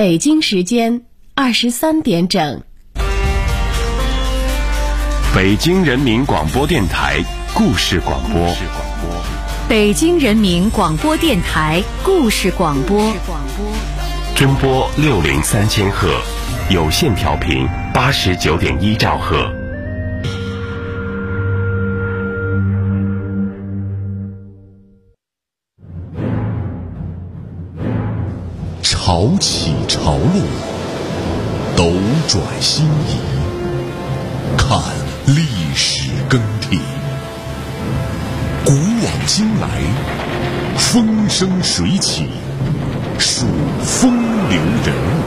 北京时间23点整。 北京人民广播电台故事广播。 北京人民广播电台故事广播。 中波603000赫，有线调频89.1兆赫。 潮起潮落，斗转星移，看历史更替，古往今来，风生水起，数风流人物，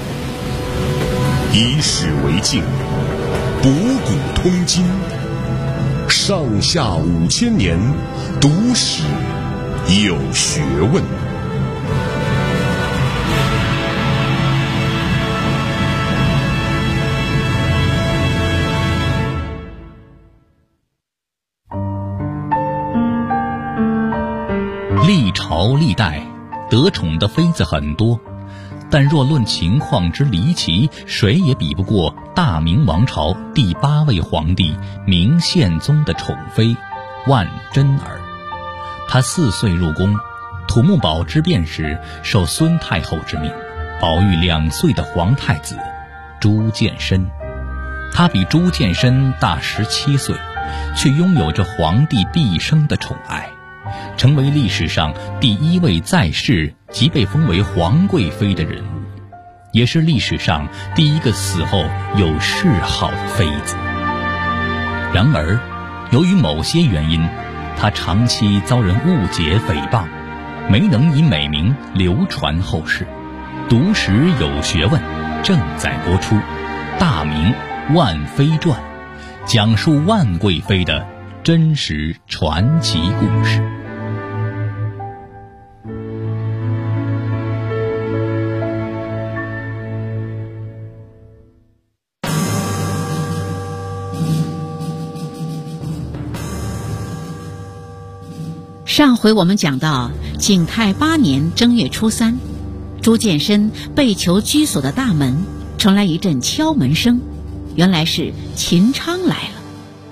以史为镜，博古通今，上下5000年，读史有学问。 历朝历代得宠的妃子很多，但若论情况之离奇，谁也比不过大明王朝第8位皇帝明宪宗的宠妃万贞儿。她4岁入宫，土木堡之变时受孙太后之命，保育2岁的皇太子朱见深。她比朱见深大17岁，却拥有着皇帝毕生的宠爱，成为历史上第1位在世即被封为皇贵妃的人物，也是历史上第1个死后有谥号的妃子。然而，由于某些原因，她长期遭人误解诽谤，没能以美名流传后世。读史有学问正在播出《大明万妃传》，讲述万贵妃的真实传奇故事。 上回我们讲到景泰8年正月初3，朱见深被囚居所的大门传来一阵敲门声，原来是秦昌来了。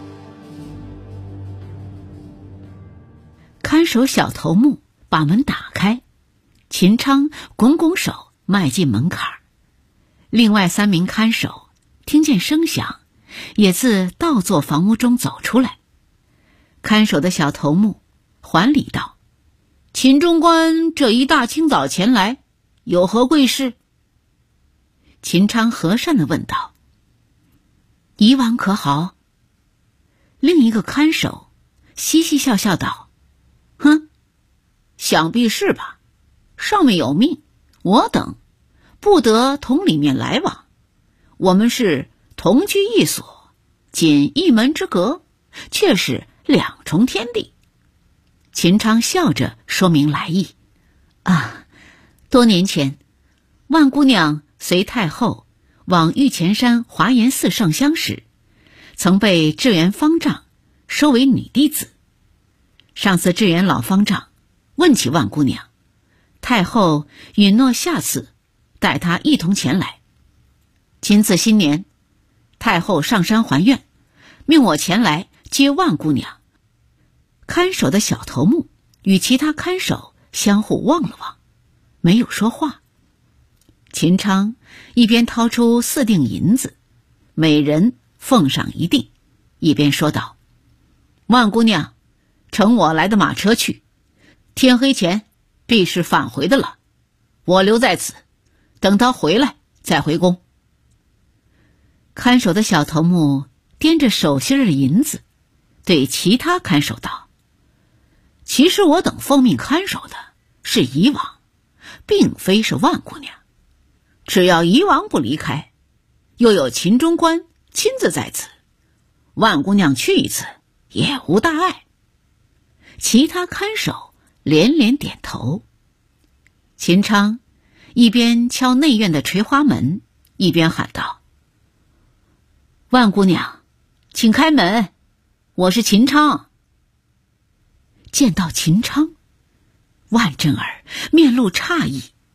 看守小头目把门打开，秦昌拱拱手迈进门槛。另外3名看守听见声响，也自倒座房屋中走出来。看守的小头目还礼道：“秦中官这一大清早前来，有何贵事？”秦昌和善地问道：“以往可好？”另一个看守嘻嘻笑笑道：“哼，想必是吧。上面有命，我等不得同里面来往。我们是同居一所，仅一门之隔，却是2重天地。”秦昌笑着说明来意：“多年前，万姑娘随太后往玉泉山华严寺上香时，曾被智圆方丈收为女弟子。上次智圆老方丈问起万姑娘，太后允诺下次带她一同前来。今次新年，太后上山还愿，命我前来接万姑娘。”看守的小头目与其他看守相互望了望，没有说话。秦昌一边掏出4锭银子，每人奉上1锭，一边说道：“万姑娘，乘我来的马车去，天黑前必是返回的了。我留在此，等她回来再回宫。”看守的小头目掂着手心的银子，对其他看守道：“其实我等奉命看守的是夷王，并非是万姑娘。只要夷王不离开，又有秦中官亲自在此，万姑娘去一次也无大碍。”其他看守连连点头。秦昌一边敲内院的垂花门，一边喊道：“万姑娘，请开门，我是秦昌。”见到秦昌，万贞儿面露诧异，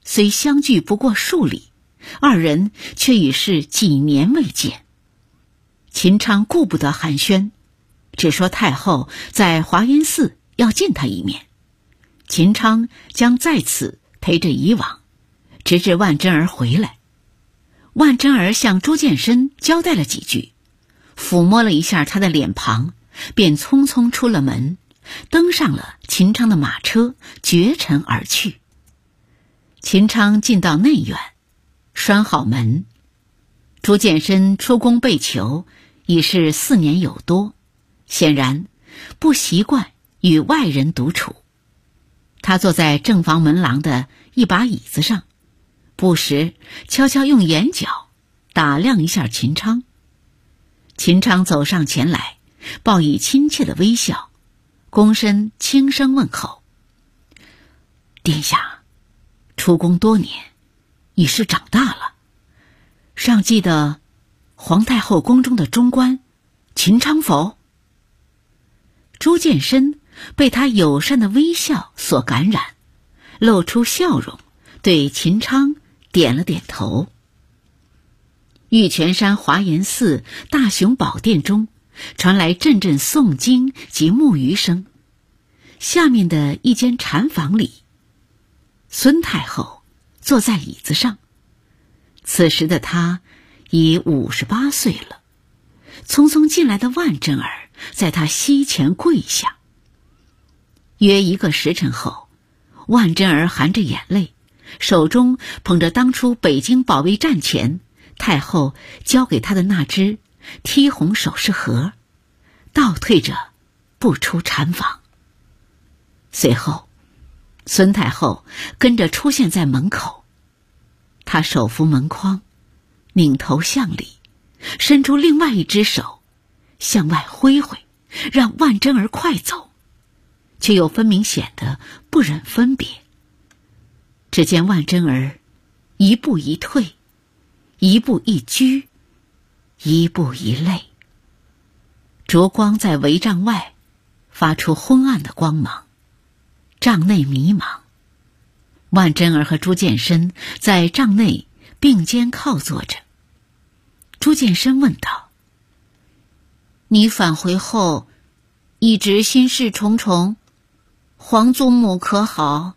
虽相距不过数里，二人却已是几年未见。秦昌顾不得寒暄，只说太后在华严寺要见他一面，秦昌将在此陪着以往，直至万贞儿回来。万贞儿向朱见深交代了几句，抚摸了一下他的脸庞，便匆匆出了门，登上了秦昌的马车，绝尘而去。秦昌进到内院，拴好门。朱见深出宫被囚已是4年有多，显然不习惯与外人独处。他坐在正房门廊的一把椅子上，不时悄悄用眼角打量一下秦昌。秦昌走上前来，报以亲切的微笑，躬身轻声问候：“殿下，出宫多年，已是长大了，尚记得皇太后宫中的中官秦昌否？”朱见深被他友善的微笑所感染，露出笑容，对秦昌点了点头。玉泉山华严寺大雄宝殿中传来阵阵诵经及木鱼声。下面的一间禅房里，孙太后坐在椅子上，此时的她已58岁了。匆匆进来的万贞儿在她膝前跪下。约1个时辰后，万贞儿含着眼泪，手中捧着当初北京保卫战前太后交给她的那只剔红首饰盒，倒退着步出禅房。随后，孙太后跟着出现在门口，她手扶门框，拧头向里，伸出另外一只手向外挥挥，让万贞儿快走，却又分明显得不忍分别。只见万贞儿一步一退，一步一居，一步一泪，烛光在帷帐外发出昏暗的光芒，帐内迷茫。万贞儿和朱见深在帐内并肩靠坐着。朱见深问道：“你返回后一直心事重重，皇祖母可好？”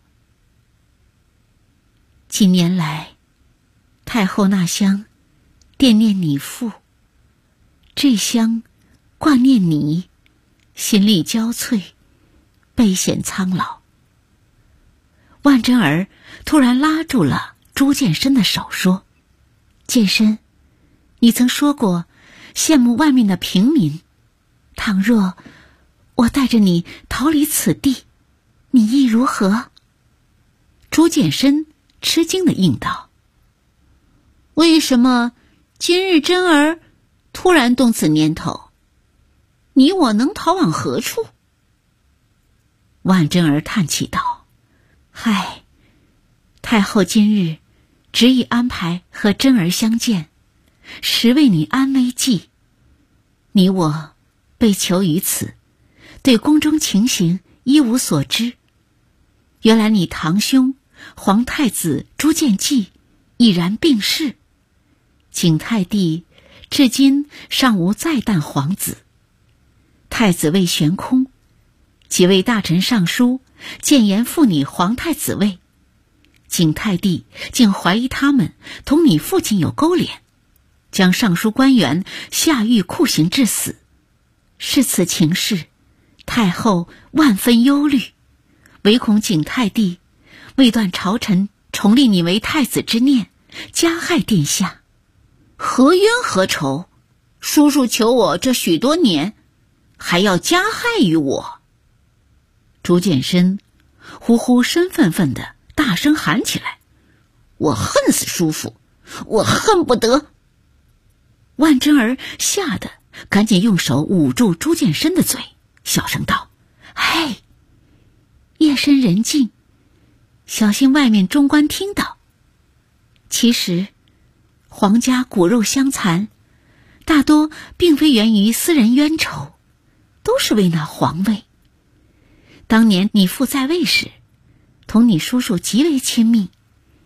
几年来，太后那厢惦念你父，这厢挂念你，心力交瘁，倍显苍老。万贞儿突然拉住了朱见深的手说：“见深，你曾说过羡慕外面的平民，倘若我带着你逃离此地，你意如何？”朱见深吃惊地应道：“为什么今日贞儿突然动此念头？你我能逃往何处？”万贞儿叹气道：“嗨，太后今日执意安排和贞儿相见，实为你安危计。你我被囚于此，对宫中情形一无所知。原来你堂兄皇太子朱见济已然病逝，景泰帝至今尚无再诞皇子，太子位悬空，几位大臣上书谏言复你皇太子位，景泰帝竟怀疑他们同你父亲有勾连，将尚书官员下狱酷刑致死。是此情势，太后万分忧虑，唯恐景泰帝未断朝臣重立你为太子之念，加害殿下。何冤何仇？叔叔求我这许多年，还要加害于我？朱见深呼呼生愤愤地大声喊起来：“我恨死叔父，我恨不得！”万贞儿吓得赶紧用手捂住朱见深的嘴，小声道：“嘿，夜深人静，小心外面中官听到。其实皇家骨肉相残，大多并非源于私人冤仇，都是为那皇位。当年你父在位时，同你叔叔极为亲密，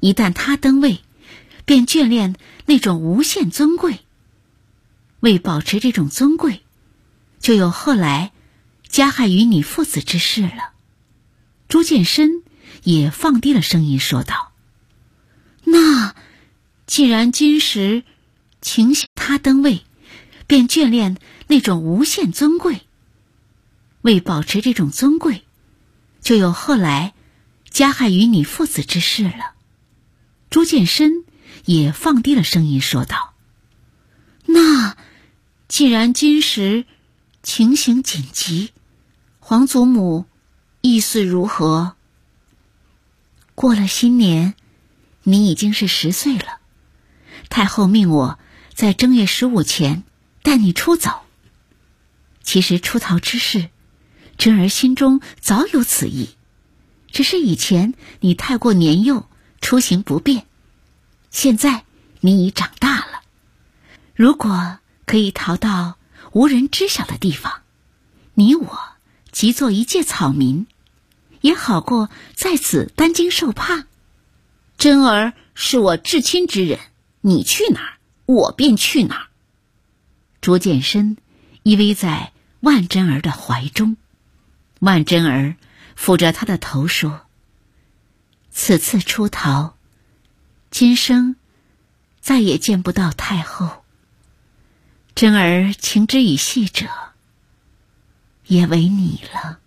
一旦他登位，便眷恋那种无限尊贵。为保持这种尊贵，就有后来加害于你父子之事了。朱见深也放低了声音说道：那既然今时情形他登位，便眷恋那种无限尊贵。为保持这种尊贵，就有后来加害于你父子之事了。朱见深也放低了声音说道：那既然今时情形紧急，皇祖母意思如何？过了新年，你已经是10岁了，太后命我在正月15前带你出走。其实出逃之事，真儿心中早有此意，只是以前你太过年幼，出行不便，现在你已长大了，如果可以逃到无人知晓的地方，你我即做一介草民，也好过在此担惊受怕。真儿是我至亲之人，你去哪儿，我便去哪儿。朱见深依偎在万真儿的怀中，万真儿抚着他的头说：此次出逃，今生再也见不到太后。真儿情之以系者，也为你了。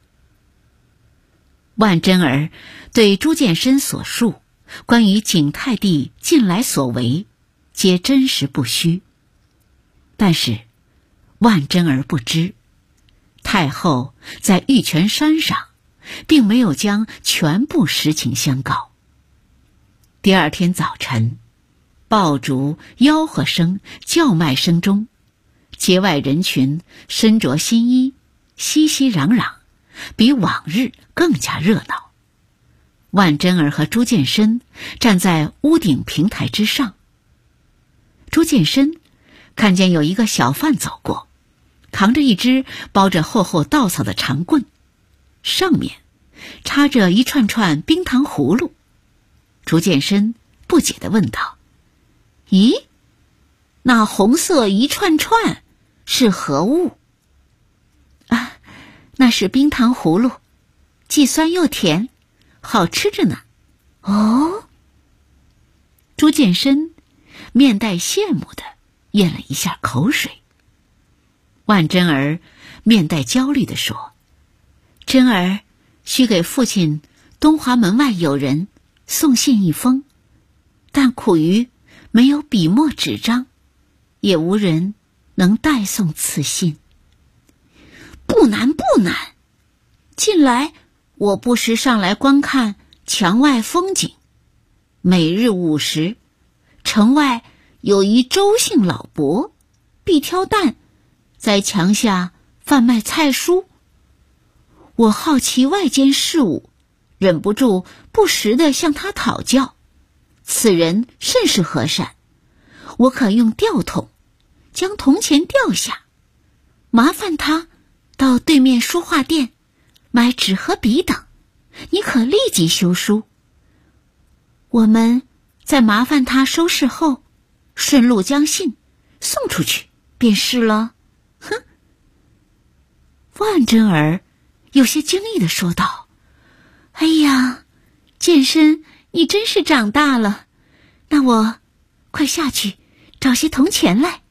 万真儿对朱见深所述关于景泰帝近来所为，皆真实不虚。但是万真儿不知，太后在玉泉山上并没有将全部实情相告。第二天早晨，爆竹、吆喝声、叫卖声中，街外人群身着新衣，熙熙攘攘，比往日更加热闹。万真儿和朱见深站在屋顶平台之上。朱见深看见有一个小贩走过，扛着一只包着厚厚稻草的长棍，上面插着一串串冰糖葫芦。朱见深不解地问道：咦，那红色一串串是何物？啊，那是冰糖葫芦，既酸又甜，好吃着呢。哦。朱见深面带羡慕地咽了一下口水。万真儿面带焦虑地说：真儿需给父亲东华门外有人送信一封，但苦于没有笔墨纸张，也无人能代送此信。不难不难，近来我不时上来观看墙外风景，每日午时，城外有一周姓老伯，必挑担在墙下贩卖菜蔬。我好奇外间事务，忍不住不时地向他讨教。此人甚是和善，我可用吊桶将铜钱吊下，麻烦他到对面书画店买纸和笔等，你可立即修书。我们在麻烦他收拾后，顺路将信送出去便是了。哼！万真儿有些惊异地说道：哎呀，见深，你真是长大了，那我快下去找些铜钱来。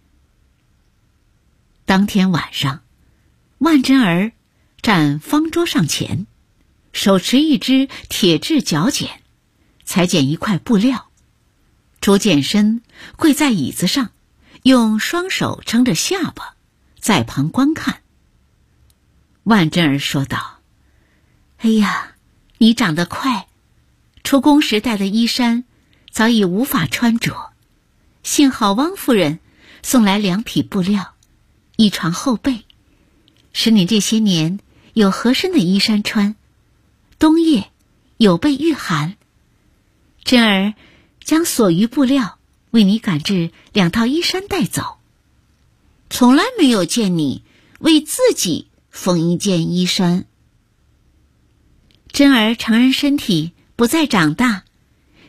当天晚上，万真儿站方桌上前，手持一只铁质绞剪，裁剪一块布料。朱见深跪在椅子上，用双手撑着下巴，在旁观看。万真儿说道：哎呀，你长得快，出宫时带的衣衫早已无法穿着，幸好汪夫人送来2匹布料，一床厚被，使你这些年有合身的衣衫穿，冬夜有备御寒。真儿将所余布料为你赶制2套衣衫带走，从来没有见你为自己缝一件衣衫。真儿承认身体不再长大，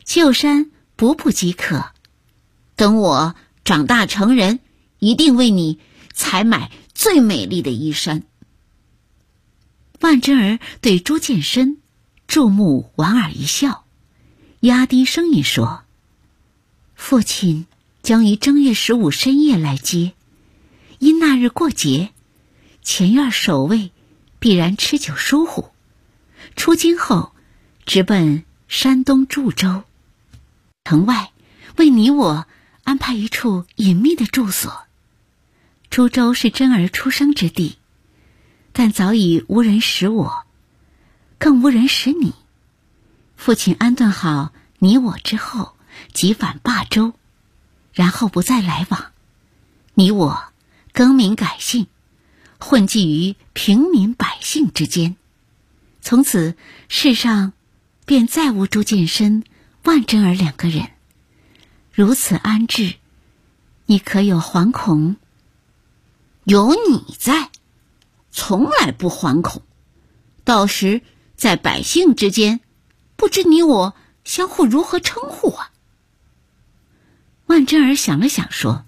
旧衫补补即可。等我长大成人，一定为你采买最美丽的衣衫。万贞儿对朱见深注目莞尔一笑，压低声音说：父亲将于正月15深夜来接，因那日过节，前院守卫必然吃酒疏忽，出京后直奔山东株洲，城外为你我安排一处隐秘的住所。株洲是贞儿出生之地，但早已无人识我，更无人识你。父亲安顿好你我之后，即返霸州，然后不再来往。你我更名改姓，混迹于平民百姓之间。从此世上便再无朱见深、万贞儿两个人。如此安置，你可有惶恐？有你在，从来不惶恐。到时在百姓之间，不知你我相互如何称呼啊？万贞儿想了想说：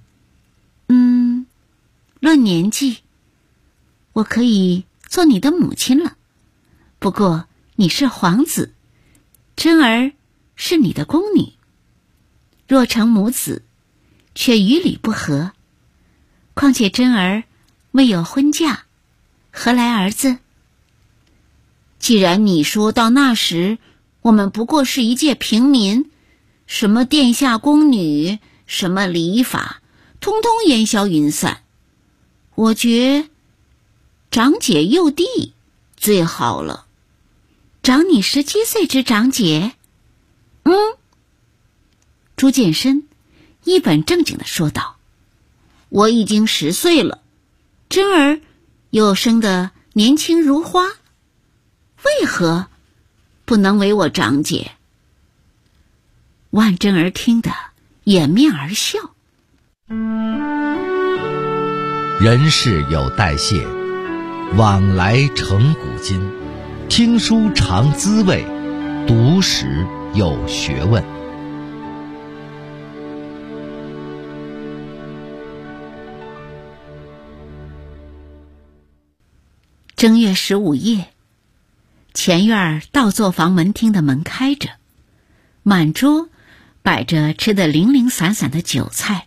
论年纪，我可以做你的母亲了。不过你是皇子，贞儿是你的宫女，若成母子，却与理不合。况且贞儿未有婚嫁，何来儿子？既然你说到那时，我们不过是一介平民，什么殿下宫女，什么礼法，通通烟消云散。我觉长姐幼弟最好了。长你17岁之长姐？朱见深一本正经地说道：我已经10岁了，贞儿又生得年轻如花，为何不能为我长姐？万贞儿听得掩面而笑。 人事有代谢，往来成古今。听书尝滋味，读史有学问。 正月15夜，前院倒座房门厅的门开着，满桌摆着吃得零零散散的酒菜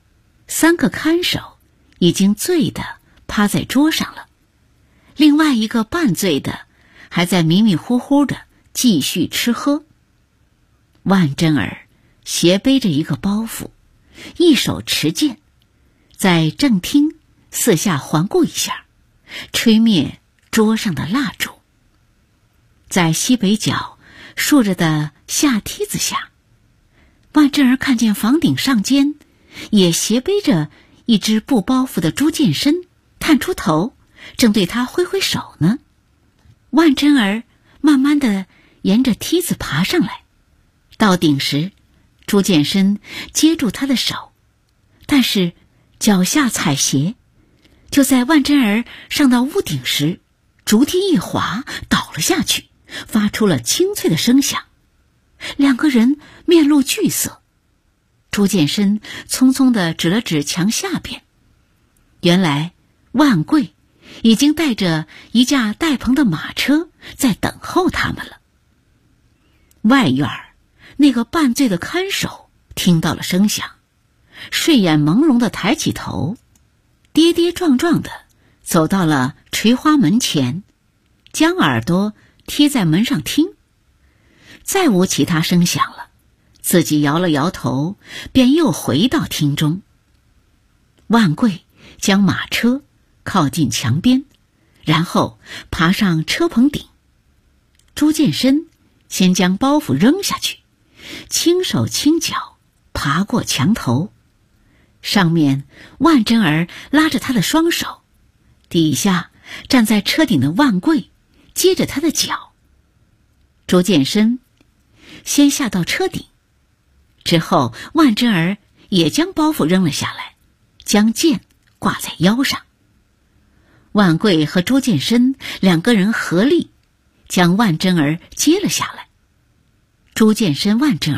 ，3个看守已经醉得趴在桌上了，另外一个半醉的还在迷迷糊糊的继续吃喝。万贞儿斜背着一个包袱，一手持剑，在正厅四下环顾一下，吹灭桌上的蜡烛。在西北角竖着的下梯子下，万贞儿看见房顶上间也斜背着一只布包袱的朱见深探出头，正对他挥挥手呢。万贞儿慢慢地沿着梯子爬上来，到顶时，朱见深接住他的手，但是脚下踩斜，就在万贞儿上到屋顶时，竹梯一滑倒了下去，发出了清脆的声响。两个人面露惧色。朱见深匆匆地指了指墙下边，原来万贵已经带着一架带棚的马车在等候他们了。外院那个半醉的看守听到了声响，睡眼朦胧地抬起头，跌跌撞撞地走到了垂花门前，将耳朵贴在门上听。再无其他声响了，自己摇了摇头，便又回到厅中。万贵将马车靠近墙边，然后爬上车棚顶。朱见深先将包袱扔下去，轻手轻脚爬过墙头，上面万贞儿拉着他的双手，底下站在车顶的万贵接着他的脚。朱见深先下到车顶，之后万贞儿也将包袱扔了下来，将剑挂在腰上。万贵和朱见深两个人合力将万贞儿接了下来。朱见深、万贞儿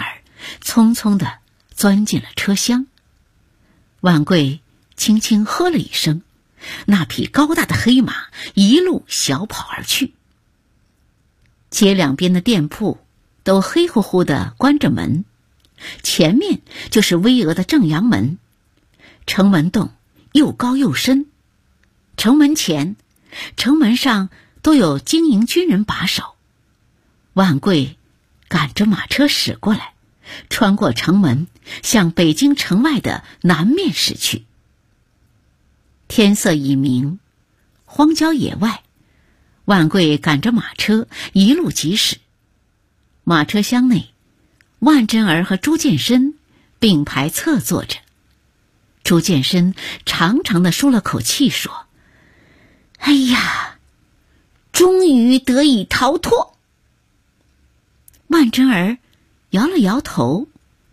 匆匆地钻进了车厢。万贵轻轻喝了一声，那匹高大的黑马一路小跑而去。街两边的店铺都黑乎乎地关着门，前面就是巍峨的正阳门，城门洞又高又深，城门前、城门上都有经营军人把守。万贵赶着马车驶过来，穿过城门，向北京城外的南面驶去。天色已明，荒郊野外，万贵赶着马车一路疾驶。马车厢内，万贞儿和朱见深并排侧坐着。朱见深长长的舒了口气说：“哎呀，终于得以逃脱。”万贞儿摇了摇头，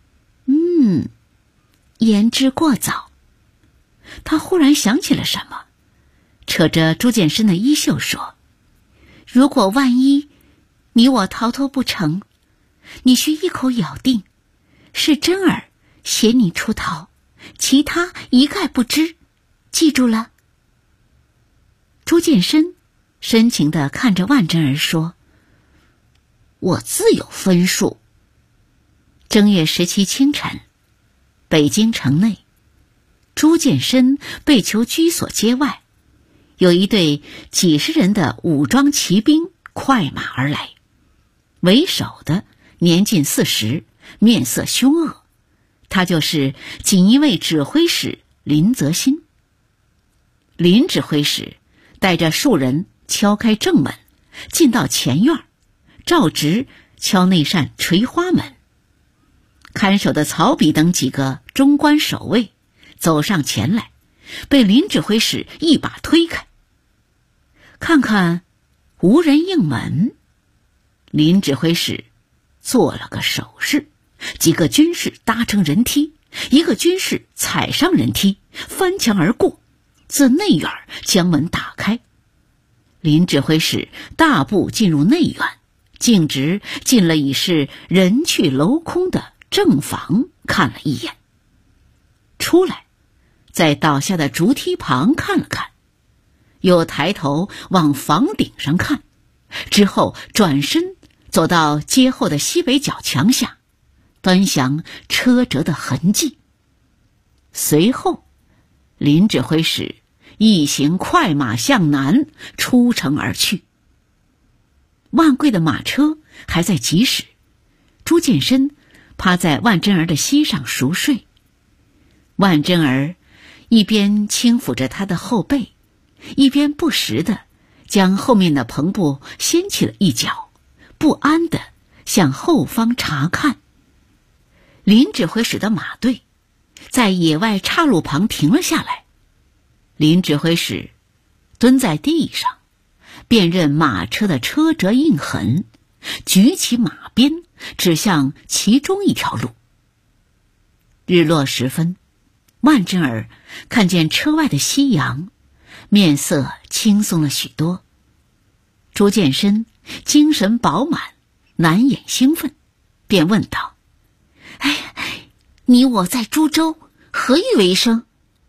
言之过早。他忽然想起了什么，扯着朱见深的衣袖说：“如果万一你我逃脱不成，你需一口咬定是贞儿携你出逃，其他一概不知，记住了。”朱见深深情地看着万贞儿说：“我自有分数。”正月17清晨，北京城内，朱见深被囚居所街外，有一队几十人的武装骑兵快马而来，为首的年近40，面色凶恶，他就是锦衣卫指挥使林则新。林指挥使带着数人敲开正门，进到前院，照直敲那扇垂花门。看守的曹丕等几个中官守卫走上前来，被林指挥使一把推开。看看无人应门，林指挥使做了个手势，几个军士搭成人梯，一个军士踩上人梯，翻墙而过，自内院将门打开。林指挥使大步进入内院，径直进了已是人去楼空的正房，看了一眼，出来在倒下的竹梯旁看了看，又抬头往房顶上看，之后转身走到街后的西北角墙下，端详车辙的痕迹。随后林指挥使一行快马向南出城而去。万贵的马车还在疾驶，朱见深趴在万贞儿的膝上熟睡。万贞儿一边轻抚着他的后背，一边不时地将后面的篷布掀起了一角，不安地向后方查看。林指挥使的马队在野外岔路旁停了下来，林指挥使蹲在地上，辨认马车的车辙印痕，举起马鞭指向其中一条路。日落时分，万贞儿看见车外的夕阳，面色轻松了许多。朱见深精神饱满，难掩兴奋，便问道：“你我在株洲何以为生？”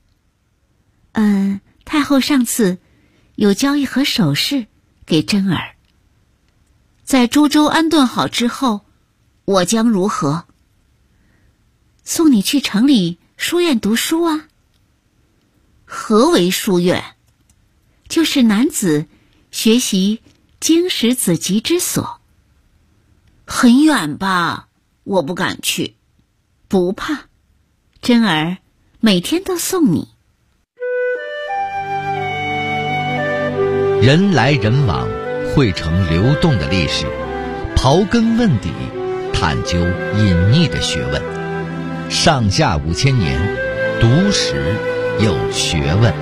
太后上次有交一盒首饰给贞儿，在株洲安顿好之后，我将如何？送你去城里书院读书啊。何为书院？就是男子学习经史子集之所。很远吧，我不敢去。不怕，贞儿每天都送你。 人来人往，汇成流动的历史，刨根问底，探究隐匿的学问。上下5000年，读史有学问。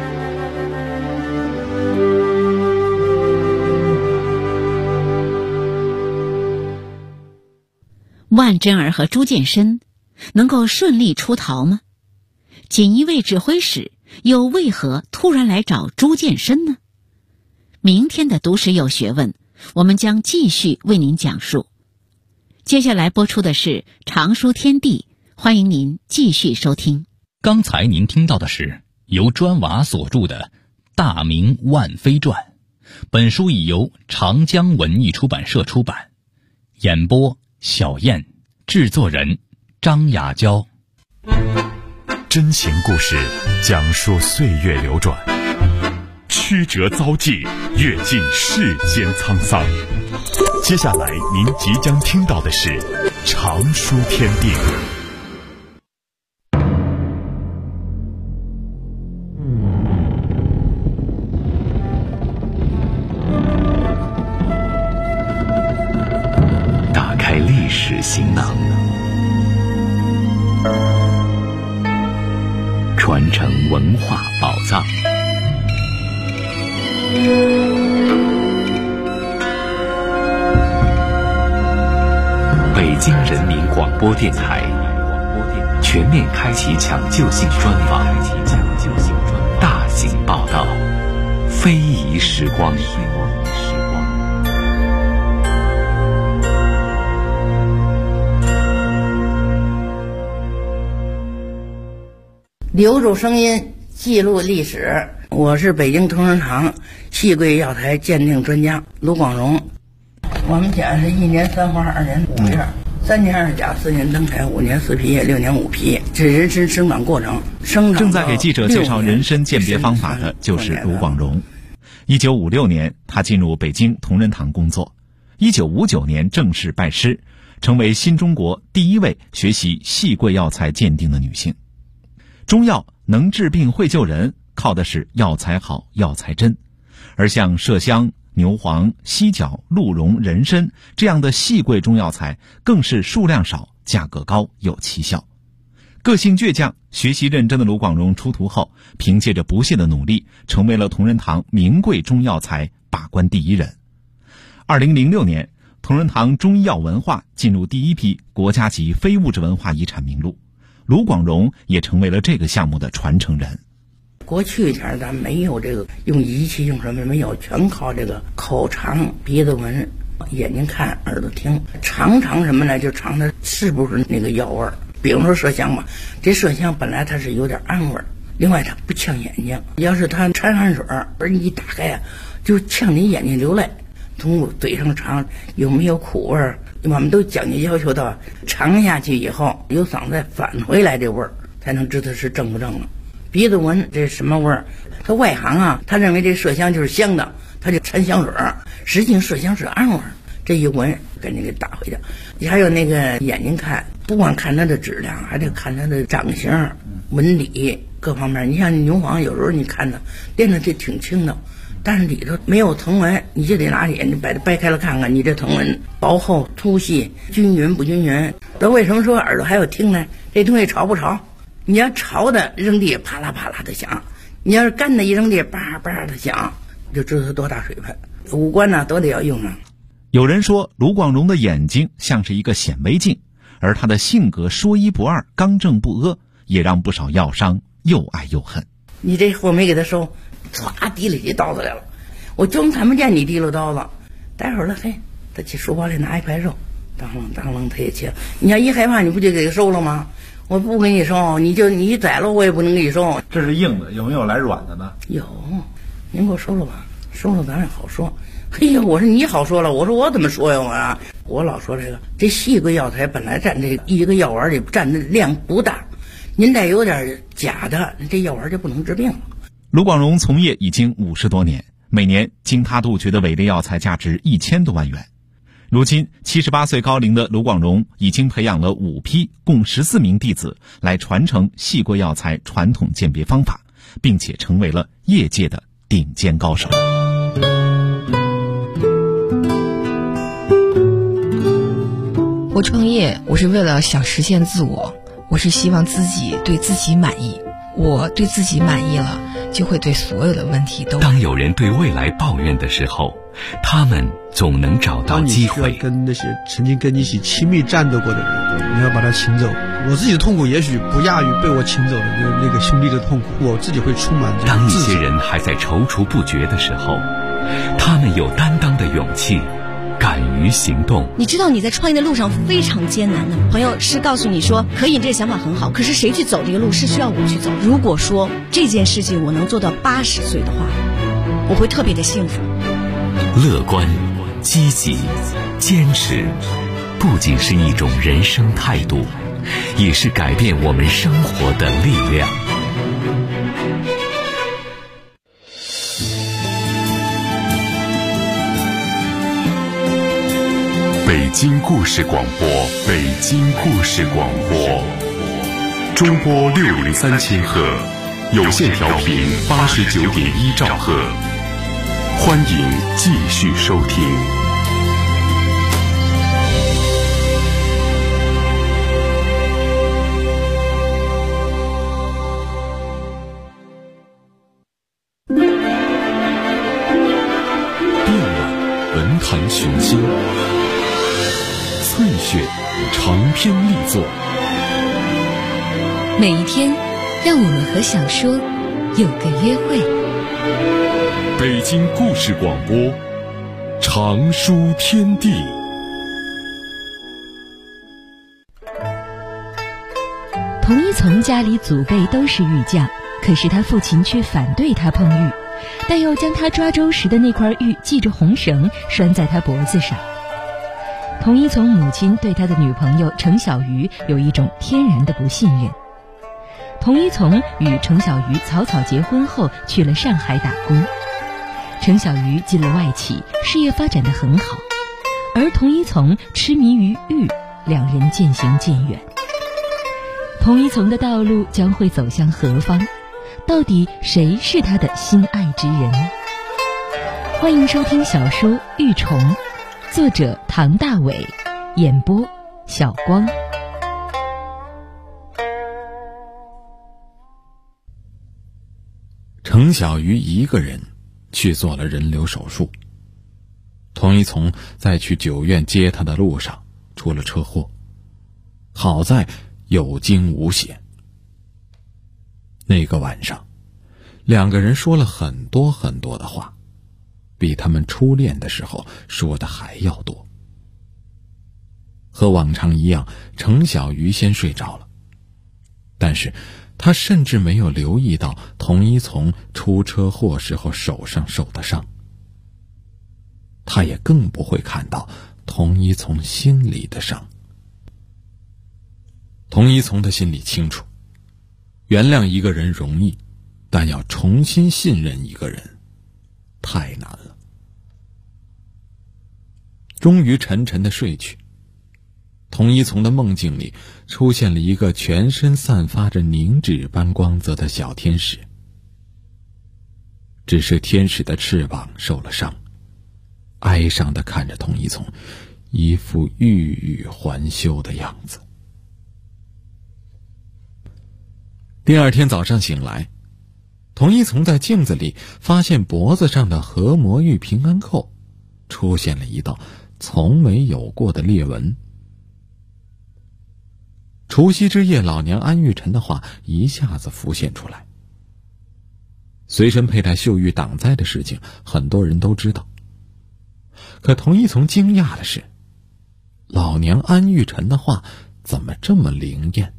万贞儿和朱见深能够顺利出逃吗？锦衣卫指挥使又为何突然来找朱见深呢？明天的读史有学问，我们将继续为您讲述。 接下来播出的是《常书天地》，欢迎您继续收听。 刚才您听到的是由砖瓦所著的《大明万妃传》，本书已由长江文艺出版社出版。演播小燕，制作人张雅娇。 真情故事讲述岁月流转，曲折遭际，阅尽世间沧桑。接下来您即将听到的是《常书天地》。打开历史行囊，传承文化宝藏。北京人民广播电台全面开启抢救性专访，大型报道，非遗时光。 留住声音，记录历史。我是北京同仁堂戏柜药材鉴定专家卢广荣。我们家是1年3花2年5月，3年2甲4年登台5年4皮叶6年5皮，这人参生长过程。 正在给记者介绍人参鉴别方法的就是卢广荣。1956年，他进入北京同仁堂工作。1959年正式拜师，成为新中国第一位学习戏柜药材鉴定的女性。中药能治病会救人，靠的是药材好、药材真。而像麝香、牛黄、犀角、鹿茸、人参这样的细贵中药材，更是数量少、价格高、有奇效。个性倔强、学习认真的卢广荣出徒后，凭借着不懈的努力，成为了同仁堂名贵中药材把关第一人。2006年，同仁堂中医药文化进入第一批国家级非物质文化遗产名录，卢广荣也成为了这个项目的传承人。 过去一点咱没有这个用仪器用什么没有，全靠这个口尝、鼻子闻、眼睛看、耳朵听。尝什么呢？就尝它是不是那个药味儿。比如说麝香吧，这麝香本来它是有点暗味儿，另外它不呛眼睛。要是它掺汗水，而你一打开啊，就呛你眼睛流泪。从嘴上尝有没有苦味儿，我们都讲究要求到尝下去以后，由嗓子返回来这味儿，才能知道是正不正了。鼻子闻这什么味儿？他外行啊，他认为这麝香就是香的，他就掺香水，实际上麝香是暗味儿。这一闻，赶紧给打回去。你还有那个眼睛看，不光看它的质量，还得看它的长形、纹理各方面。你像牛黄，有时候你看它练的这挺轻的，但是里头没有藤纹，你就得拿眼睛把它掰开了看看，你这藤纹薄厚、粗细、均匀不均匀。那为什么说耳朵还有听呢？这东西潮不潮？你要潮的扔地啪啦啪啦的响，你要是干的一扔地叭叭的响，就知道它多大水分。五官呢都得要用上。 有人说卢广荣的眼睛像是一个显微镜，而他的性格说一不二、刚正不阿，也让不少药商又爱又恨。 你这货没给他收，唰提里起刀子来了，我装看不见你提溜刀子。待会儿了，嘿，他去书包里拿一块肉，当啷他也切。你要一害怕，你不就给他收了吗？我不给你收，你宰了我也不能给你收。 这是硬的，有没有来软的呢？ 有，您给我收了吧，收了咱也好说。嘿呀，我说你好说了，我说我怎么说呀？我老说这细贵药材本来占这一个药丸里占的量不大，您再有点假的，这药丸就不能治病了。 卢广荣从业已经50多年，每年经他杜绝的伪劣药材价值1000多万元。如今78岁高龄的卢广荣已经培养了5批共14名弟子来传承细贵药材传统鉴别方法，并且成为了业界的顶尖高手。 我创业，我是为了想实现自我，我是希望自己对自己满意。我对自己满意了，就会对所有的问题都。 当有人对未来抱怨的时候，他们总能找到机会。 当你需要跟那些曾经跟你一起亲密战斗过的人，你要把他请走。我自己的痛苦也许不亚于被我请走的那个兄弟的痛苦，我自己会充满这种当一些人还在踌躇不决的时候，他们有担当的勇气， 敢于行动。 你知道你在创业的路上非常艰难的，朋友是告诉你说可以，这个想法很好，可是谁去走这个路是需要我去走。如果说这件事情我能做到80岁的话，我会特别的幸福。 乐观、积极、坚持，不仅是一种人生态度，也是改变我们生活的力量。北京故事广播，北京故事广播，中波603千赫，有线调频89.1兆赫，欢迎继续收听。电览文坛群星，翠雪长篇力作。 每一天，让我们和小说有个约会。 北京故事广播，长书天地。 童一从家里祖辈都是玉匠，可是他父亲却反对他碰玉，但又将他抓周时的那块玉系着红绳拴在他脖子上。童一从母亲对他的女朋友程小鱼有一种天然的不信任。童一从与程小鱼草草结婚后去了上海打工，程小鱼进了外企，事业发展得很好，而童一从痴迷于玉，两人渐行渐远。童一从的道路将会走向何方？到底谁是他的心爱之人？欢迎收听小说《玉虫》，作者唐大伟，演播小光。 程小鱼一个人去做了人流手术。童一从在去九院接他的路上出了车祸，好在有惊无险。那个晚上，两个人说了很多很多的话，比他们初恋的时候说的还要多。和往常一样，程小鱼先睡着了，但是他甚至没有留意到童一从出车祸时候手上受的伤，他也更不会看到童一从心里的伤。童一从的心里清楚，原谅一个人容易，但要重新信任一个人太难了。终于沉沉的睡去，童一从的梦境里出现了一个全身散发着凝脂般光泽的小天使，只是天使的翅膀受了伤，哀伤地看着童一从，一副郁郁还休的样子。第二天早上醒来，童一从在镜子里发现脖子上的合魔玉平安扣出现了一道从没有过的裂纹。除夕之夜老娘安玉宸的话一下子浮现出来。随身佩戴绣玉挡灾的事情很多人都知道，可童一从惊讶的是，老娘安玉宸的话怎么这么灵验？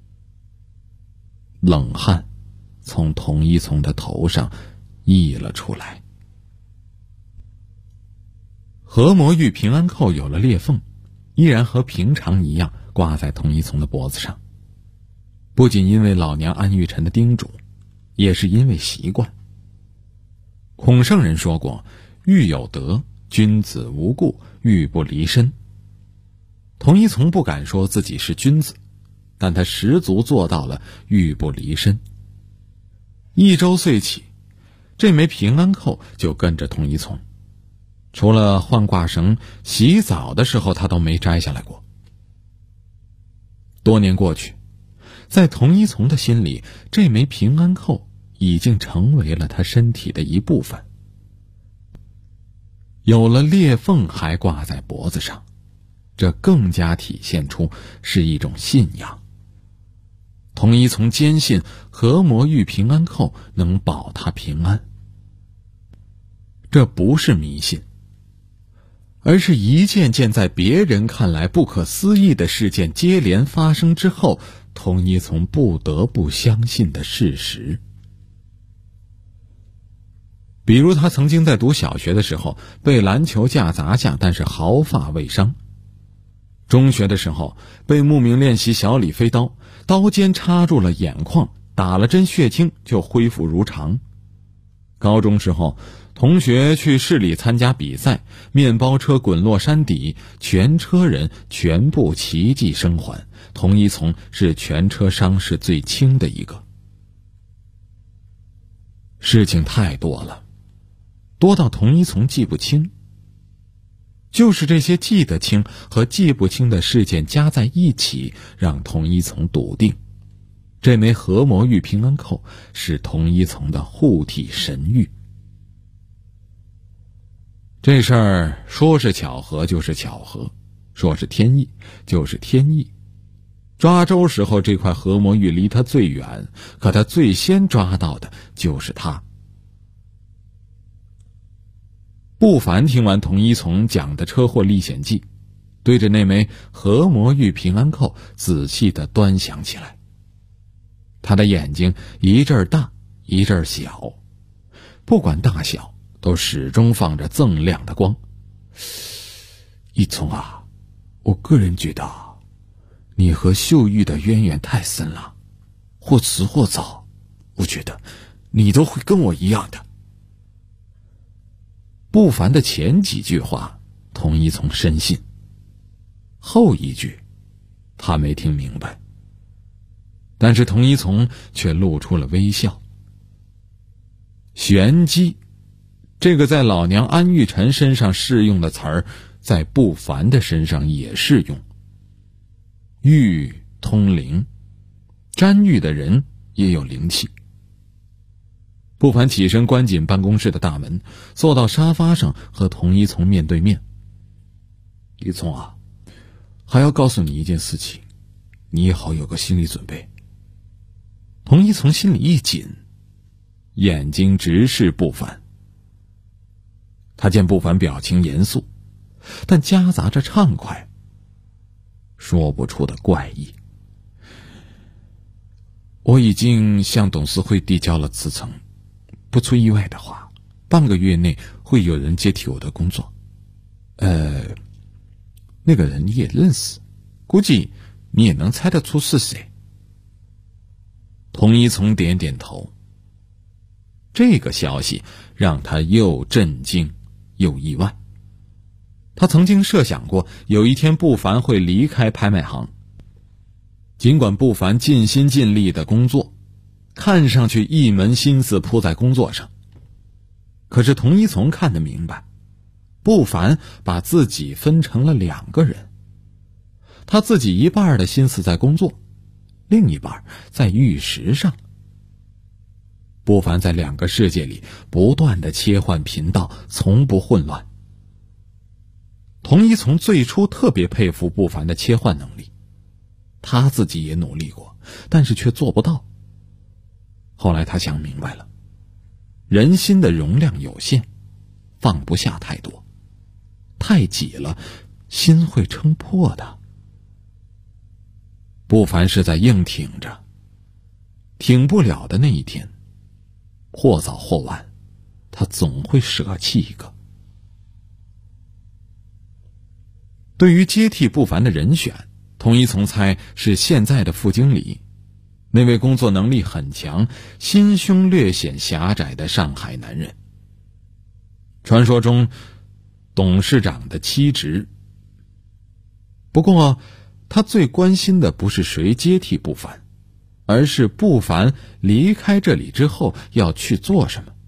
冷汗从童一从的头上溢了出来。合魔玉平安扣有了裂缝，依然和平常一样挂在童一从的脖子上，不仅因为老娘安玉宸的叮嘱，也是因为习惯。孔圣人说过，玉有德，君子无故，玉不离身。童一从不敢说自己是君子，但他十足做到了玉不离身。一周岁起，这枚平安扣就跟着童一从，除了换挂绳，洗澡的时候他都没摘下来过。多年过去，在童一从的心里，这枚平安扣已经成为了他身体的一部分。有了裂缝还挂在脖子上，这更加体现出是一种信仰。童一从坚信合魔玉平安扣能保他平安，这不是迷信， 而是一件件在别人看来不可思议的事件接连发生之后，童一从不得不相信的事实。比如他曾经在读小学的时候被篮球架砸下，但是毫发未伤；中学的时候被慕名练习小李飞刀，刀尖插入了眼眶，打了针血清就恢复如常；高中时候同学去市里参加比赛，面包车滚落山底，全车人全部奇迹生还，童一从是全车伤势最轻的一个。事情太多了，多到童一从记不清。就是这些记得清和记不清的事件加在一起，让童一从笃定，这枚合魔玉平安扣是童一从的护体神玉。这事儿说是巧合就是巧合，说是天意就是天意。抓周时候这块合魔玉离他最远，可他最先抓到的就是他。不凡听完童一从讲的车祸历险记，对着那枚合魔玉平安扣仔细地端详起来。他的眼睛一阵大一阵小，不管大小都始终放着锃亮的光。一从啊，我个人觉得你和秀玉的渊源太深了，或迟或早，我觉得你都会跟我一样的。不凡的前几句话童一从深信，后一句他没听明白，但是童一从却露出了微笑。玄机，这个在老娘安玉宸身上适用的词儿，在不凡的身上也适用。玉通灵，沾玉的人也有灵气。不凡起身关紧办公室的大门，坐到沙发上和童一从面对面。一从啊，还要告诉你一件事情，你也好有个心理准备。童一从心里一紧，眼睛直视不凡。他见不凡表情严肃，但夹杂着畅快，说不出的怪异。我已经向董事会递交了辞呈，不出意外的话，半个月内会有人接替我的工作。那个人你也认识，估计你也能猜得出是谁。童一从点点头。这个消息让他又震惊又意外。他曾经设想过有一天不凡会离开拍卖行，尽管不凡尽心尽力的工作，看上去一门心思扑在工作上，可是童一从看得明白，不凡把自己分成了两个人，他自己一半的心思在工作，另一半在玉石上。不凡在两个世界里不断地切换频道，从不混乱。童一从最初特别佩服不凡的切换能力，他自己也努力过，但是却做不到。后来他想明白了，人心的容量有限，放不下太多，太挤了，心会撑破的。不凡是在硬挺着，挺不了的那一天，或早或晚，他总会舍弃一个。对于接替不凡的人选，童一从猜是现在的副经理，那位工作能力很强、心胸略显狭窄的上海男人。传说中董事长的妻侄。不过他最关心的不是谁接替不凡，而是不凡离开这里之后要去做什么。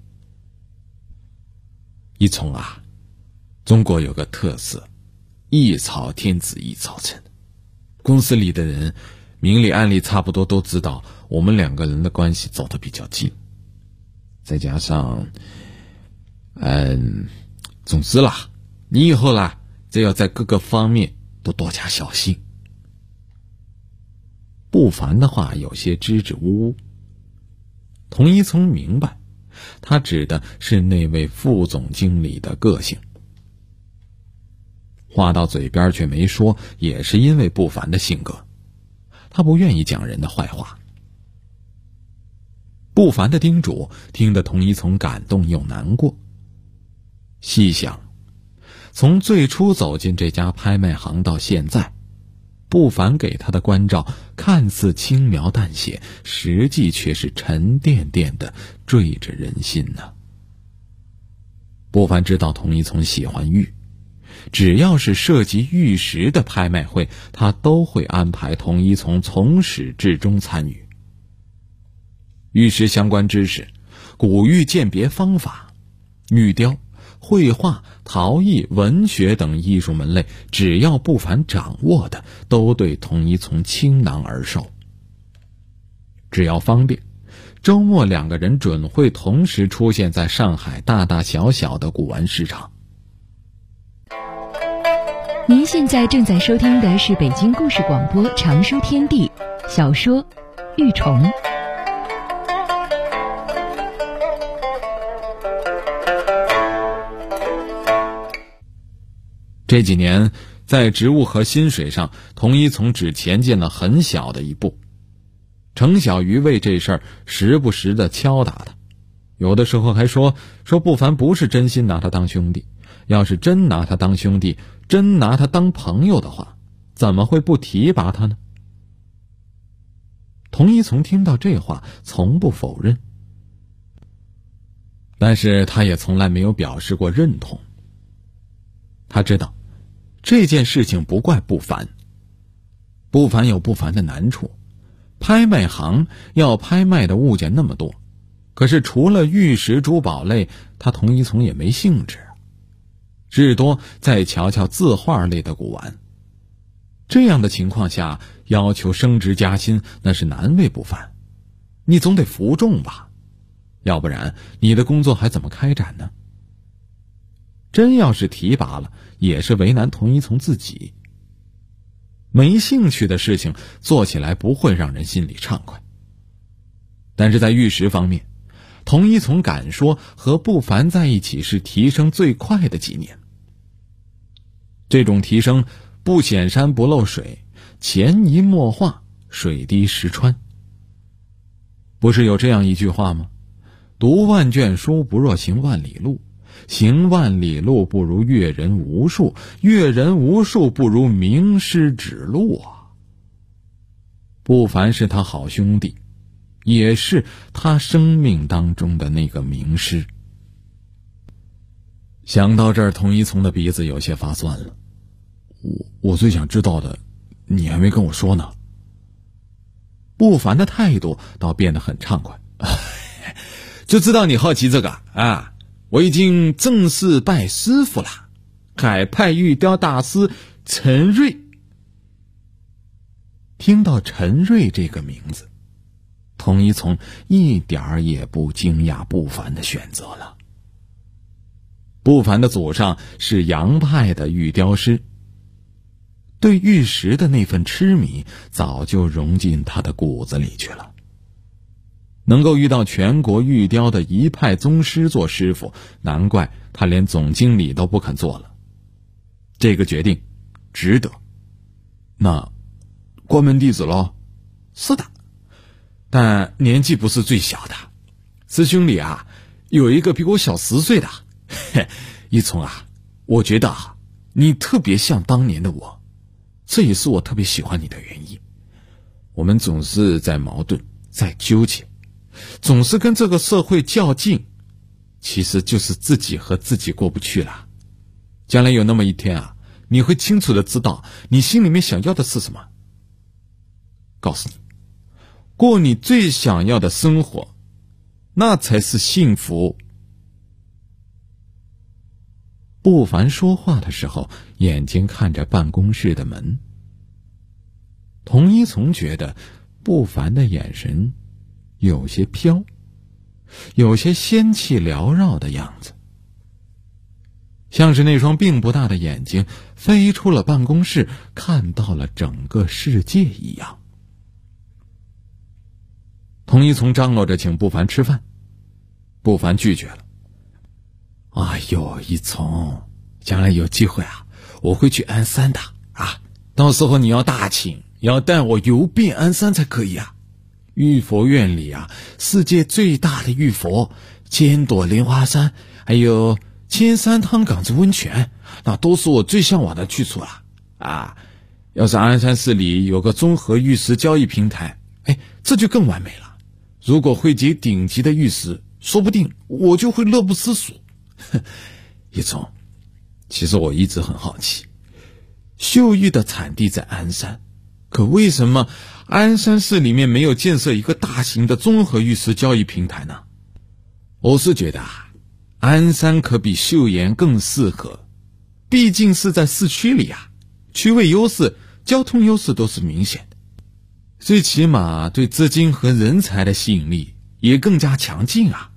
一从啊，中国有个特色，一朝天子一朝臣。公司里的人明里暗里差不多都知道我们两个人的关系走得比较近，再加上总之啦，你以后啦，这要在各个方面都多加小心。不凡的话有些支支吾吾，童一从明白，他指的是那位副总经理的个性。 话到嘴边却没说，也是因为不凡的性格，他不愿意讲人的坏话。不凡的叮嘱听得童一从感动又难过。细想，从最初走进这家拍卖行到现在，不凡给他的关照看似轻描淡写，实际却是沉甸甸的坠着人心呢。不凡知道童一从喜欢玉，只要是涉及玉石的拍卖会，他都会安排童一从始至终参与。玉石相关知识、古玉鉴别方法、玉雕、绘画、陶艺、文学等艺术门类，只要不凡掌握的，都对童一从倾囊而授。只要方便，周末两个人准会同时出现在上海大大小小的古玩市场。 您现在正在收听的是北京故事广播长书天地小说《玉虫》。 这几年在职务和薪水上，童一从只前进了很小的一步。程小鱼为这事儿时不时地敲打他，有的时候还说不凡不是真心拿他当兄弟，要是真拿他当兄弟，真拿他当朋友的话，怎么会不提拔他呢？童一从听到这话从不否认，但是他也从来没有表示过认同。他知道这件事情不怪不凡，不凡有不凡的难处，拍卖行要拍卖的物件那么多，可是除了玉石珠宝类，他童一从也没兴致，至多再瞧瞧字画类的古玩。这样的情况下，要求升职加薪，那是难为不凡。你总得服众吧，要不然你的工作还怎么开展呢？真要是提拔了，也是为难童一从自己。没兴趣的事情做起来不会让人心里畅快。但是在玉石方面，童一从敢说和不凡在一起是提升最快的几年。这种提升不显山不漏水，潜移默化，水滴石穿。不是有这样一句话吗？读万卷书不若行万里路，行万里路不如阅人无数，阅人无数不如名师指路啊！不凡是他好兄弟，也是他生命当中的那个名师。想到这儿，童一从的鼻子有些发酸了。我最想知道的，你还没跟我说呢。不凡的态度倒变得很畅快，就知道你好奇这个啊！我已经正式拜师傅了，海派玉雕大师陈瑞。听到陈瑞这个名字，童一从一点儿也不惊讶不凡的选择了。不凡的祖上是杨派的玉雕师，对玉石的那份痴迷早就融进他的骨子里去了。能够遇到全国玉雕的一派宗师做师傅，难怪他连总经理都不肯做了。这个决定值得。那关门弟子咯？是的，但年纪不是最小的。师兄里啊，有一个比我小10岁的。一从啊，我觉得啊，你特别像当年的我，这也是我特别喜欢你的原因。我们总是在矛盾，在纠结，总是跟这个社会较劲，其实就是自己和自己过不去了。将来有那么一天啊，你会清楚的知道你心里面想要的是什么。告诉你，过你最想要的生活，那才是幸福。不凡说话的时候，眼睛看着办公室的门。童一从觉得不凡的眼神有些飘，有些仙气缭绕的样子，像是那双并不大的眼睛飞出了办公室，看到了整个世界一样。童一从张罗着请不凡吃饭，不凡拒绝了。哎呦，一从，将来有机会啊， 我会去鞍山的啊，到时候你要大请，要带我游遍鞍山才可以啊。玉佛院里啊，世界最大的玉佛、千朵莲花山，还有千山汤港子温泉，那都是我最向往的去处了啊。要是鞍山市里有个综合玉石交易平台，这就更完美了。如果汇集顶级的玉石，说不定我就会乐不思蜀。一聪，其实我一直很好奇，秀玉的产地在鞍山，可为什么鞍山市里面没有建设一个大型的综合玉石交易平台呢？我是觉得鞍山可比岫岩更适合，毕竟是在市区里啊，区位优势、交通优势都是明显的，最起码对资金和人才的吸引力也更加强劲啊。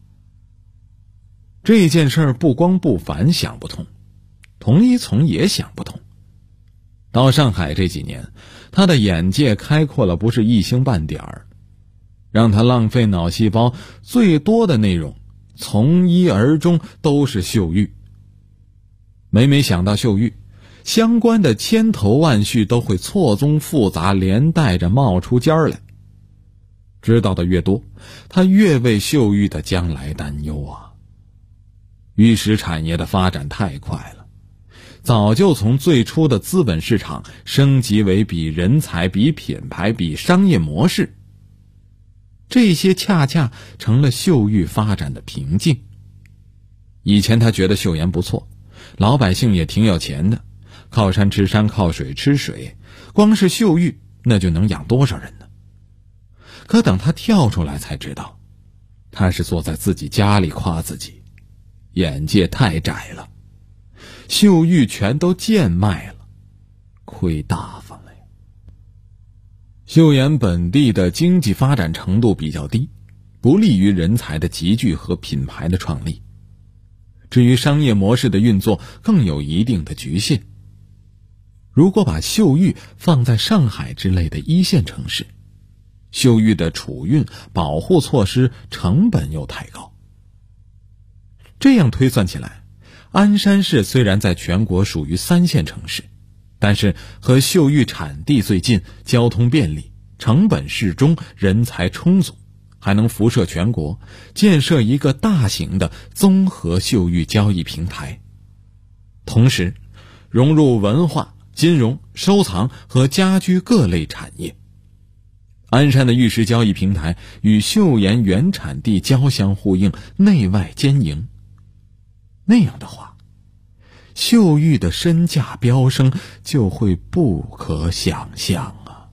这件事儿不光不凡想不通，童一从也想不通。到上海这几年，他的眼界开阔了不是一星半点儿，让他浪费脑细胞最多的内容，从一而终都是秀玉。每每想到秀玉，相关的千头万绪都会错综复杂，连带着冒出尖儿来。知道的越多，他越为秀玉的将来担忧啊。玉石产业的发展太快了，早就从最初的资本市场升级为比人才、比品牌、比商业模式，这些恰恰成了秀玉发展的瓶颈。以前他觉得岫岩不错，老百姓也挺有钱的，靠山吃山，靠水吃水，光是秀玉那就能养多少人呢？可等他跳出来才知道，他是坐在自己家里夸自己，眼界太窄了，秀玉全都贱卖了，亏大发了呀。岫岩本地的经济发展程度比较低，不利于人才的集聚和品牌的创立。至于商业模式的运作，更有一定的局限。如果把秀玉放在上海之类的一线城市，秀玉的储运、保护措施成本又太高。这样推算起来，鞍山市虽然在全国属于3线城市，但是和秀玉产地最近，交通便利，成本适中，人才充足，还能辐射全国，建设一个大型的综合秀玉交易平台，同时融入文化、金融、收藏和家居各类产业。鞍山的玉石交易平台与岫岩原产地交相呼应，内外兼营。那样的话，秀玉的身价飙升就会不可想象啊。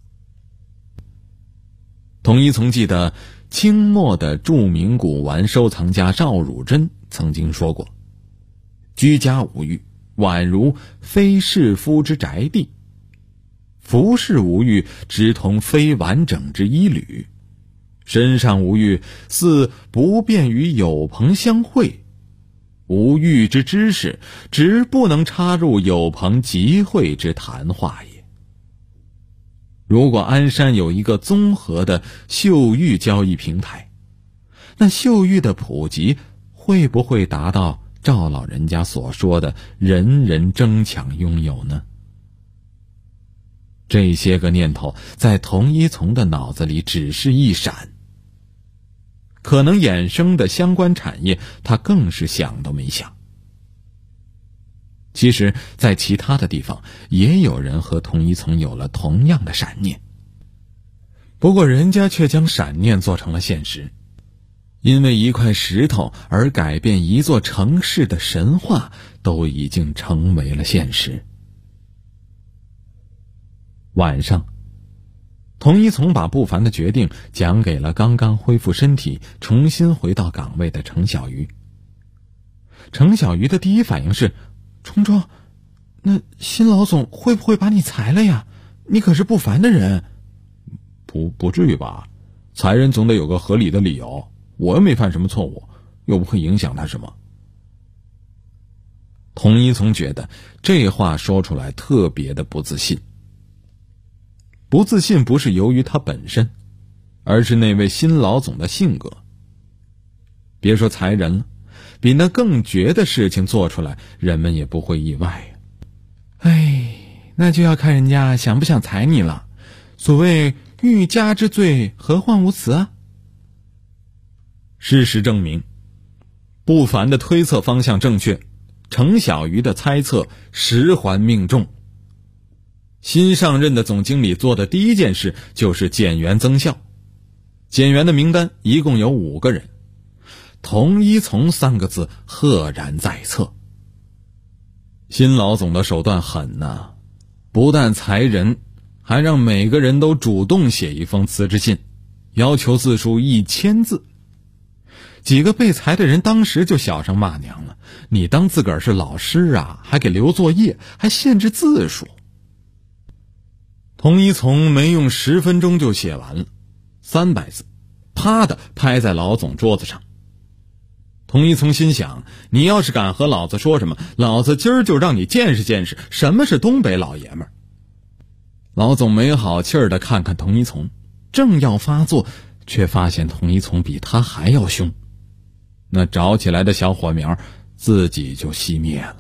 童一从记得清末的著名古玩收藏家赵汝珍曾经说过，居家无玉，宛如非士夫之宅地，服饰无玉，直同非完整之衣履，身上无玉，似不便与友朋相会，无玉之知识，直不能插入友朋集会之谈话也。如果鞍山有一个综合的岫玉交易平台，那岫玉的普及会不会达到赵老人家所说的人人争抢拥有呢？这些个念头在童一从的脑子里只是一闪，可能衍生的相关产业他更是想都没想。其实在其他的地方也有人和童一从有了同样的闪念，不过人家却将闪念做成了现实。因为一块石头而改变一座城市的神话都已经成为了现实。晚上，童一从把不凡的决定讲给了刚刚恢复身体重新回到岗位的程小鱼。程小鱼的第一反应是，冲冲，那新老总会不会把你裁了呀？你可是不凡的人。不至于吧，裁人总得有个合理的理由，我又没犯什么错误，又不会影响他什么。童一从觉得这话说出来特别的不自信。不自信不是由于他本身，而是那位新老总的性格。别说裁人了，比那更绝的事情做出来，人们也不会意外。 那就要看人家想不想裁你了。所谓欲加之罪，何患无辞啊？事实证明，不凡的推测方向正确，程小鱼的猜测十环命中。新上任的总经理做的第一件事就是减员增效。减员的名单一共有5个人，童一从3个字赫然在册。新老总的手段狠呐，不但裁人，还让每个人都主动写一封辞职信，要求字数1000字。几个被裁的人当时就小声骂娘了，你当自个儿是老师啊，还给留作业，还限制字数。童一从没用10分钟就写完了300字，啪的拍在老总桌子上。童一从心想，你要是敢和老子说什么，老子今儿就让你见识见识什么是东北老爷们儿。老总没好气儿地看看童一从，正要发作，却发现童一从比他还要凶。那着起来的小火苗自己就熄灭了。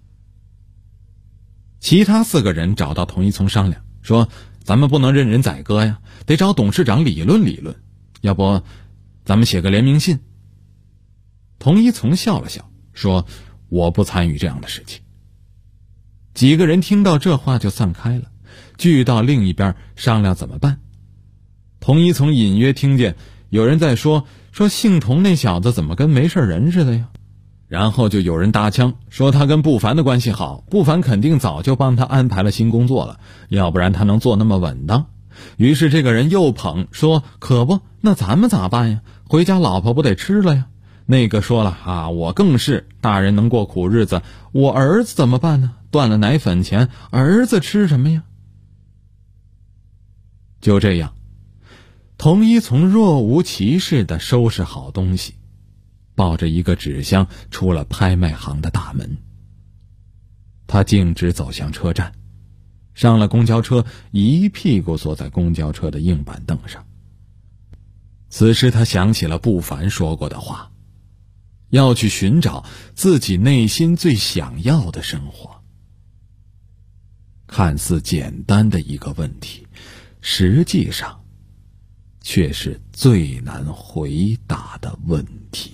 其他4个人找到童一从商量，说咱们不能任人宰割呀，得找董事长理论理论，要不咱们写个联名信。童一从笑了笑，说我不参与这样的事情。几个人听到这话就散开了，聚到另一边商量怎么办。童一从隐约听见有人在说姓童那小子怎么跟没事人似的呀，然后就有人搭腔说他跟不凡的关系好，不凡肯定早就帮他安排了新工作了，要不然他能做那么稳当。于是这个人又捧说可不，那咱们咋办呀？回家老婆不得吃了呀？那个说了啊，我更是，大人能过苦日子，我儿子怎么办呢？断了奶粉钱，儿子吃什么呀？就这样，童一从若无其事地收拾好东西，抱着一个纸箱出了拍卖行的大门。他径直走向车站，上了公交车，一屁股坐在公交车的硬板凳上。此时他想起了不凡说过的话，要去寻找自己内心最想要的生活。看似简单的一个问题，实际上却是最难回答的问题。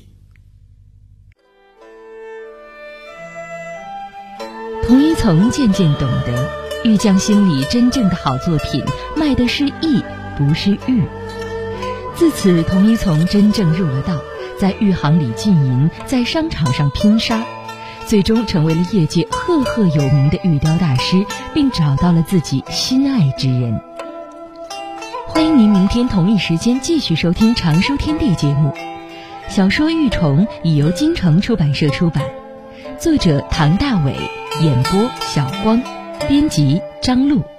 童一从渐渐懂得，玉匠心里真正的好作品卖的是艺，不是玉。自此，童一从真正入了道，在玉行里经营，在商场上拼杀，最终成为了业界赫赫有名的玉雕大师，并找到了自己心爱之人。欢迎您明天同一时间继续收听《常书天地》节目。小说《玉虫》已由京城出版社出版，作者唐大伟，演播小光，编辑张璐。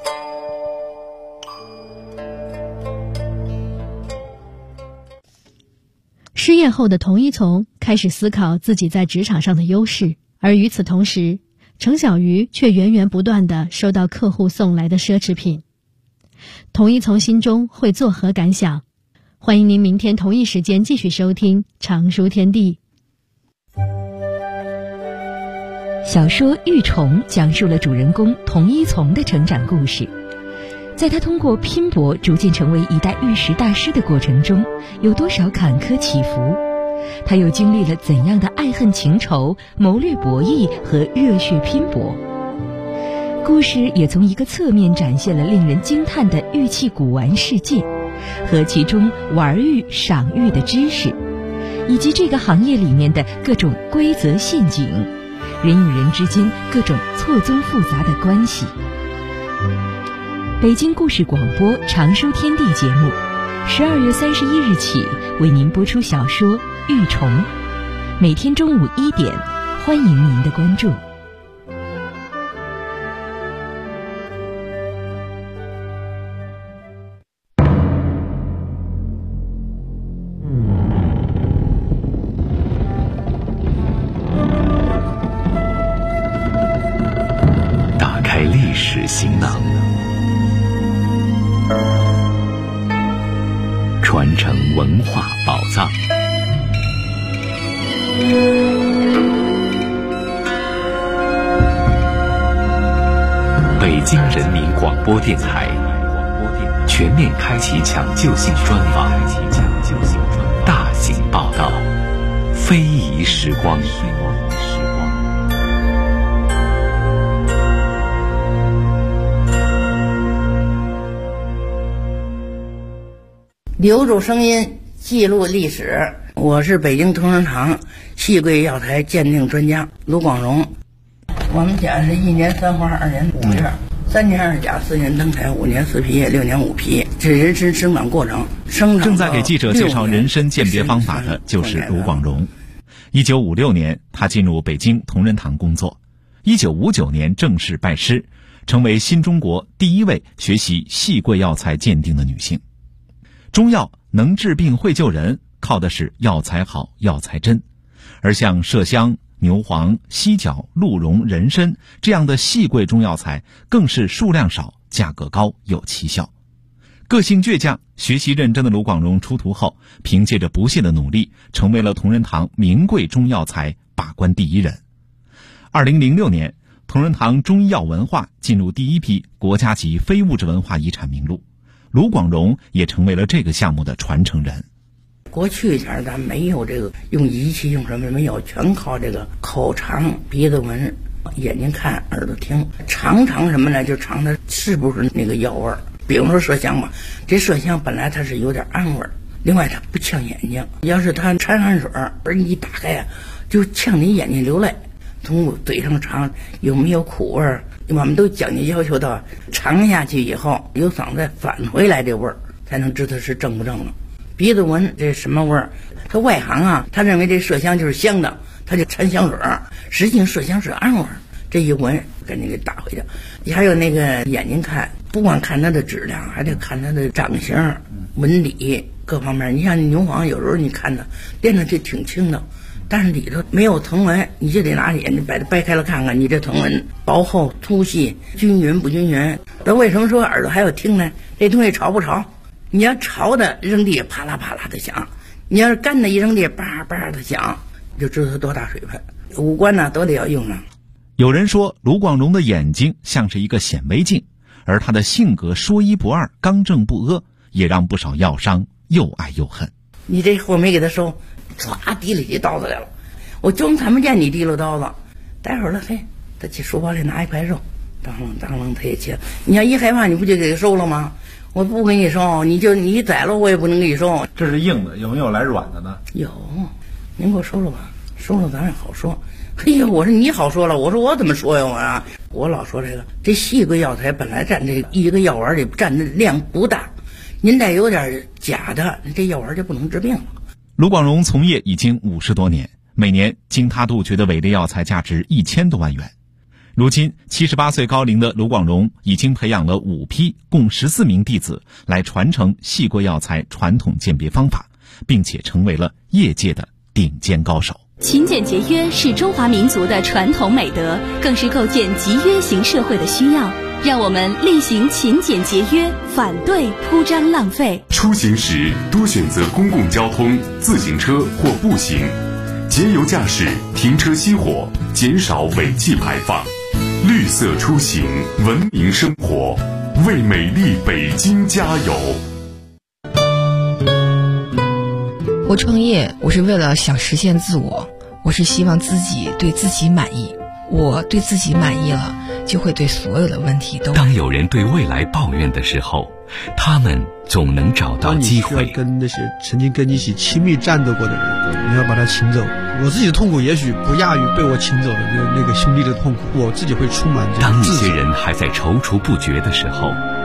失业后的童一从开始思考自己在职场上的优势，而与此同时，程小鱼却源源不断地收到客户送来的奢侈品。童一从心中会作何感想？欢迎您明天同一时间继续收听《常书天地》。 小说《玉虫》讲述了主人公童一从的成长故事。在他通过拼搏逐渐成为一代玉石大师的过程中，有多少坎坷起伏？他又经历了怎样的爱恨情仇、谋略博弈和热血拼搏？故事也从一个侧面展现了令人惊叹的玉器古玩世界，和其中玩玉、赏玉的知识，以及这个行业里面的各种规则陷阱，人与人之间各种错综复杂的关系。北京故事广播《常书天地》节目，12月31日起为您播出小说《玉虫》，每天中午1点，欢迎您的关注。 打开历史行囊，传承文化宝藏。 人民广播电台全面开启抢救性专访，大型报道，非遗时光。 留住声音，记录历史。我是北京同仁堂细桂药材鉴定专家卢广荣。我们家是1年3花2年5月，3年2甲4年登台5年4皮叶6年5皮，这人参生长过程。 正在给记者介绍人参鉴别方法的就是卢广荣。1956年，他进入北京同仁堂工作。1959年正式拜师，成为新中国第一位学习细桂药材鉴定的女性。中药能治病会救人，靠的是药材好、药材真。而像麝香、牛黄、犀角、鹿茸、人参这样的细桂中药材，更是数量少、价格高、有奇效。个性倔强、学习认真的卢广荣出徒后，凭借着不懈的努力，成为了同仁堂名贵中药材把关第一人。2006年，同仁堂中医药文化进入第一批国家级非物质文化遗产名录，卢广荣也成为了这个项目的传承人。 过去一点咱没有这个用仪器用什么没有，全靠这个口尝、鼻子闻、眼睛看、耳朵听。尝什么呢？就尝它是不是那个药味儿。比如说麝香吧，这麝香本来它是有点暗味儿，另外它不呛眼睛。要是它掺汗水而你一打开啊，就呛你眼睛流泪。从嘴上尝有没有苦味儿，我们都讲究要求到尝下去以后由嗓子返回来这味儿，才能知道是正不正了。鼻子闻这什么味儿？他外行啊，他认为这麝香就是香的，他就掺香水儿，实际上麝香是暗味儿。这一闻赶紧给打回去。还有那个眼睛看，不光看它的质量，还得看它的长相、纹理各方面。你像牛黄，有时候你看它练的就挺轻的，但是里头没有藤纹，你就得拿眼睛把它掰开了看看，你这藤纹薄厚、粗细、均匀不均匀。那为什么说耳朵还要听呢？这东西潮不潮？你要潮的扔地啪啦啪啦的响，你要是干的一扔地叭叭的响，就知道它多大水分。五官呢都得要用上。 有人说卢广荣的眼睛像是一个显微镜，而他的性格说一不二、刚正不阿，也让不少药商又爱又恨。 你这货没给他收，唰提里起刀子来了，我装看不见你提溜刀子。待会儿了，嘿，他去书包里拿一块肉，当啷他也切。你要一害怕，你不就给他收了吗？我不给你收，你宰了我也不能给你收。 这是硬的，有没有来软的呢？ 有，您给我收了吧，收了咱也好说。嘿呀，我说你好说了，我说我怎么说呀？我老说这细桂药材本来占这一个药丸里占的量不大，您再有点假的，这药丸就不能治病了。 卢广荣从业已经50多年，每年经他杜绝的伪劣药材价值1000多万元。如今78岁高龄的卢广荣已经培养了5批共14名弟子来传承细桂药材传统鉴别方法，并且成为了业界的顶尖高手。 勤俭节约是中华民族的传统美德，更是构建集约型社会的需要。让我们厉行勤俭节约，反对铺张浪费。 出行时多选择公共交通、自行车或步行，节油驾驶，停车熄火，减少尾气排放。绿色出行，文明生活，为美丽北京加油。 我创业，我是为了想实现自我，我是希望自己对自己满意。我对自己满意了，就会对所有的问题都。 当有人对未来抱怨的时候，他们总能找到机会。 你需要跟那些曾经跟你一起亲密战斗过的人，你要把他请走。我自己的痛苦也许不亚于被我请走的那个兄弟的痛苦，我自己会充满这种自责。 当一些人还在踌躇不决的时候，